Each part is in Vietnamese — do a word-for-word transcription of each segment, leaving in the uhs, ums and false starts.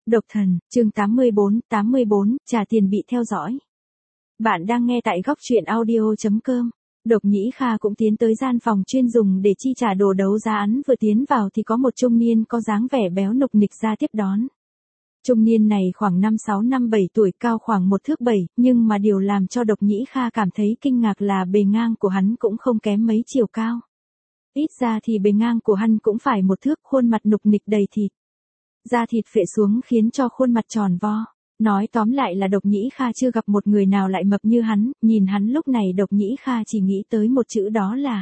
Độc thần, chương tám mươi bốn, tám mươi bốn, trả tiền bị theo dõi. Bạn đang nghe tại góc truyện audio chấm com. Độc Nhĩ Kha cũng tiến tới gian phòng chuyên dùng để chi trả đồ đấu giá án, vừa tiến vào thì có một trung niên có dáng vẻ béo nục nịch ra tiếp đón. Trung niên này khoảng năm sáu năm bảy tuổi, cao khoảng một thước bảy, nhưng mà điều làm cho Độc Nhĩ Kha cảm thấy kinh ngạc là bề ngang của hắn cũng không kém mấy chiều cao. Ít ra thì bề ngang của hắn cũng phải một thước, khuôn mặt nục nịch đầy thịt. Da thịt phệ xuống khiến cho khuôn mặt tròn vo. Nói tóm lại là Độc Nhĩ Kha chưa gặp một người nào lại mập như hắn, nhìn hắn lúc này Độc Nhĩ Kha chỉ nghĩ tới một chữ, đó là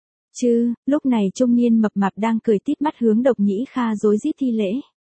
chứ. Lúc này trung niên mập mạp đang cười tít mắt hướng Độc Nhĩ Kha rối rít thi lễ.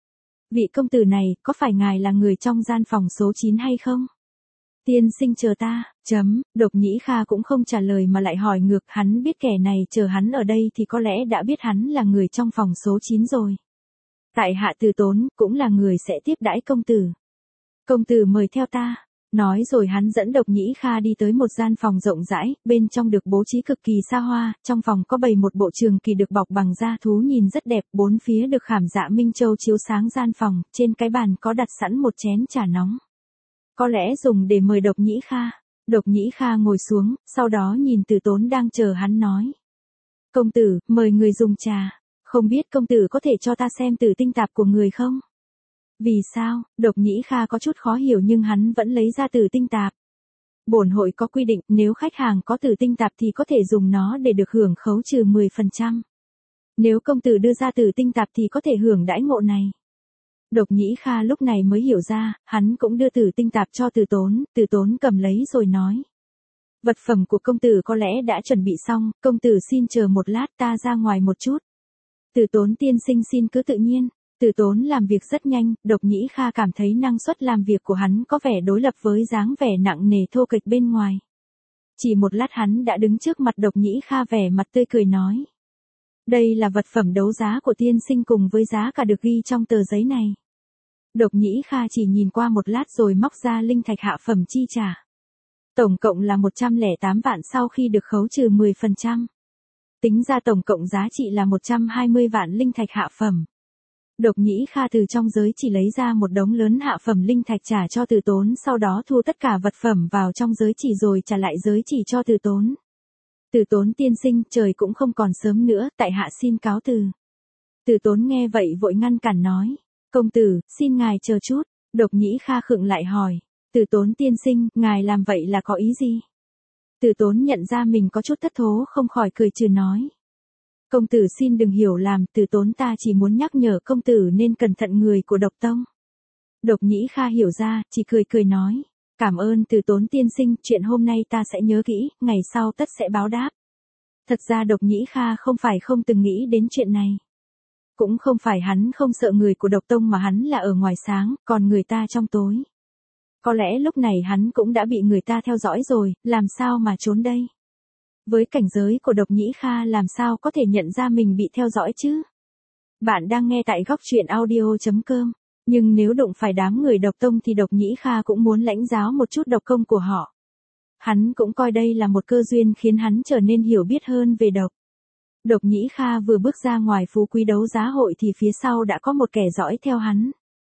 Vị công tử này, có phải ngài là người trong gian phòng số chín hay không? Tiên sinh chờ ta, chấm, Độc Nhĩ Kha cũng không trả lời mà lại hỏi ngược, hắn biết kẻ này chờ hắn ở đây thì có lẽ đã biết hắn là người trong phòng số chín rồi. Tại hạ Từ Tốn, cũng là người sẽ tiếp đãi công tử. Công tử mời theo ta. Nói rồi hắn dẫn Độc Nhĩ Kha đi tới một gian phòng rộng rãi, bên trong được bố trí cực kỳ xa hoa, trong phòng có bày một bộ trường kỳ được bọc bằng da thú nhìn rất đẹp, bốn phía được khảm dạ minh châu chiếu sáng gian phòng, trên cái bàn có đặt sẵn một chén trà nóng. Có lẽ dùng để mời Độc Nhĩ Kha. Độc Nhĩ Kha ngồi xuống, sau đó nhìn Từ Tốn đang chờ hắn nói. Công tử, mời người dùng trà. Không biết công tử có thể cho ta xem tử tinh tạp của người không? Vì sao? Độc Nhĩ Kha có chút khó hiểu nhưng hắn vẫn lấy ra tử tinh tạp. Bổn hội có quy định, nếu khách hàng có tử tinh tạp thì có thể dùng nó để được hưởng khấu trừ mười phần trăm. Nếu công tử đưa ra tử tinh tạp thì có thể hưởng đãi ngộ này. Độc Nhĩ Kha lúc này mới hiểu ra, hắn cũng đưa tử tinh tạp cho Từ Tốn, Từ Tốn cầm lấy rồi nói. Vật phẩm của công tử có lẽ đã chuẩn bị xong, công tử xin chờ một lát, ta ra ngoài một chút. Từ Tốn tiên sinh xin cứ tự nhiên. Từ Tốn làm việc rất nhanh, Độc Nhĩ Kha cảm thấy năng suất làm việc của hắn có vẻ đối lập với dáng vẻ nặng nề thô kệch bên ngoài. Chỉ một lát hắn đã đứng trước mặt Độc Nhĩ Kha, vẻ mặt tươi cười nói. Đây là vật phẩm đấu giá của tiên sinh cùng với giá cả được ghi trong tờ giấy này. Độc Nhĩ Kha chỉ nhìn qua một lát rồi móc ra linh thạch hạ phẩm chi trả. Tổng cộng là một trăm lẻ tám vạn sau khi được khấu trừ mười phần trăm. Tính ra tổng cộng giá trị là một trăm hai mươi vạn linh thạch hạ phẩm. Độc Nhĩ Kha từ trong giới chỉ lấy ra một đống lớn hạ phẩm linh thạch trả cho Từ Tốn, sau đó thu tất cả vật phẩm vào trong giới chỉ rồi trả lại giới chỉ cho Từ Tốn. Từ Tốn tiên sinh, trời cũng không còn sớm nữa, tại hạ xin cáo từ. Từ Tốn nghe vậy vội ngăn cản nói. Công tử, xin ngài chờ chút. Độc Nhĩ Kha khựng lại hỏi. Từ Tốn tiên sinh, ngài làm vậy là có ý gì? Từ Tốn nhận ra mình có chút thất thố không khỏi cười trừ nói. Công tử xin đừng hiểu lầm, Từ Tốn ta chỉ muốn nhắc nhở công tử nên cẩn thận người của Độc Tông. Độc Nhĩ Kha hiểu ra, chỉ cười cười nói. Cảm ơn Từ Tốn tiên sinh, chuyện hôm nay ta sẽ nhớ kỹ, ngày sau tất sẽ báo đáp. Thật ra Độc Nhĩ Kha không phải không từng nghĩ đến chuyện này. Cũng không phải hắn không sợ người của Độc Tông mà hắn là ở ngoài sáng, còn người ta trong tối. Có lẽ lúc này hắn cũng đã bị người ta theo dõi rồi, làm sao mà trốn đây? Với cảnh giới của Độc Nhĩ Kha làm sao có thể nhận ra mình bị theo dõi chứ? Bạn đang nghe tại góc truyện audio chấm com. Nhưng nếu đụng phải đám người Độc Tông thì Độc Nhĩ Kha cũng muốn lãnh giáo một chút độc công của họ. Hắn cũng coi đây là một cơ duyên khiến hắn trở nên hiểu biết hơn về độc. Độc Nhĩ Kha vừa bước ra ngoài phú quý đấu giá hội thì phía sau đã có một kẻ dõi theo hắn.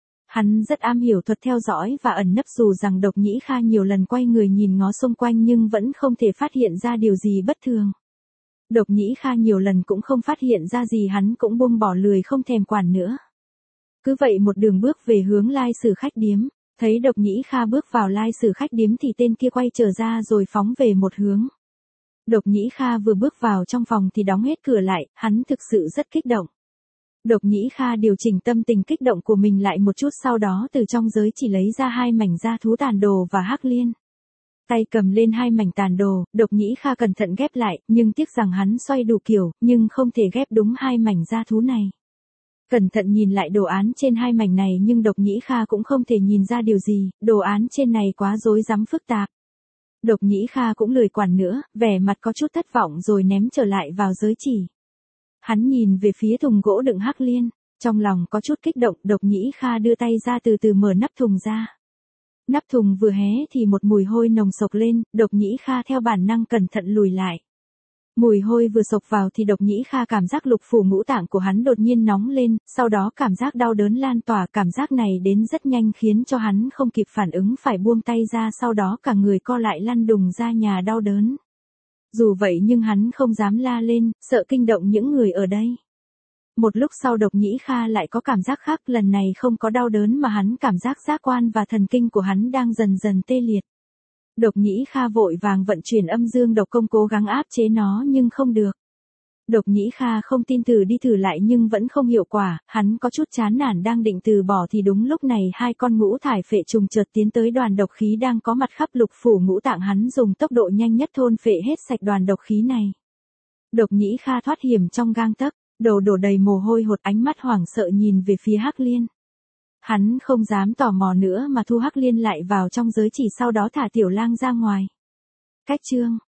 Hắn rất am hiểu thuật theo dõi và ẩn nấp, dù rằng Độc Nhĩ Kha nhiều lần quay người nhìn ngó xung quanh nhưng vẫn không thể phát hiện ra điều gì bất thường. Độc Nhĩ Kha nhiều lần cũng không phát hiện ra gì, hắn cũng buông bỏ lười không thèm quản nữa. Cứ vậy một đường bước về hướng Lai Sử khách điếm, thấy Độc Nhĩ Kha bước vào Lai Sử khách điếm thì tên kia quay trở ra rồi phóng về một hướng. Độc Nhĩ Kha vừa bước vào trong phòng thì đóng hết cửa lại, hắn thực sự rất kích động. Độc Nhĩ Kha điều chỉnh tâm tình kích động của mình lại một chút, sau đó từ trong giới chỉ lấy ra hai mảnh da thú tàn đồ và hắc liên. Tay cầm lên hai mảnh tàn đồ, Độc Nhĩ Kha cẩn thận ghép lại, nhưng tiếc rằng hắn xoay đủ kiểu, nhưng không thể ghép đúng hai mảnh da thú này. Cẩn thận nhìn lại đồ án trên hai mảnh này nhưng Độc Nhĩ Kha cũng không thể nhìn ra điều gì, đồ án trên này quá rối rắm phức tạp. Độc Nhĩ Kha cũng lười quản nữa, vẻ mặt có chút thất vọng rồi ném trở lại vào giới chỉ. Hắn nhìn về phía thùng gỗ đựng hắc liên, trong lòng có chút kích động. Độc Nhĩ Kha đưa tay ra từ từ mở nắp thùng ra. Nắp thùng vừa hé thì một mùi hôi nồng sộc lên, Độc Nhĩ Kha theo bản năng cẩn thận lùi lại. Mùi hôi vừa xộc vào thì Độc Nhĩ Kha cảm giác lục phủ ngũ tạng của hắn đột nhiên nóng lên, sau đó cảm giác đau đớn lan tỏa, cảm giác này đến rất nhanh khiến cho hắn không kịp phản ứng phải buông tay ra, sau đó cả người co lại lăn đùng ra nhà đau đớn. Dù vậy nhưng hắn không dám la lên, sợ kinh động những người ở đây. Một lúc sau Độc Nhĩ Kha lại có cảm giác khác, lần này không có đau đớn mà hắn cảm giác giác quan và thần kinh của hắn đang dần dần tê liệt. Độc Nhĩ Kha vội vàng vận chuyển âm dương độc công cố gắng áp chế nó nhưng không được. Độc Nhĩ Kha không tin thử đi thử lại nhưng vẫn không hiệu quả, hắn có chút chán nản đang định từ bỏ thì đúng lúc này hai con ngũ thải phệ trùng chợt tiến tới đoàn độc khí đang có mặt khắp lục phủ ngũ tạng, hắn dùng tốc độ nhanh nhất thôn phệ hết sạch đoàn độc khí này. Độc Nhĩ Kha thoát hiểm trong gang tấc, đầu đổ đầy mồ hôi hột, ánh mắt hoảng sợ nhìn về phía Hắc Liên. Hắn không dám tò mò nữa mà thu Hắc Liên lại vào trong giới chỉ, sau đó thả Tiểu Lang ra ngoài. Cách chương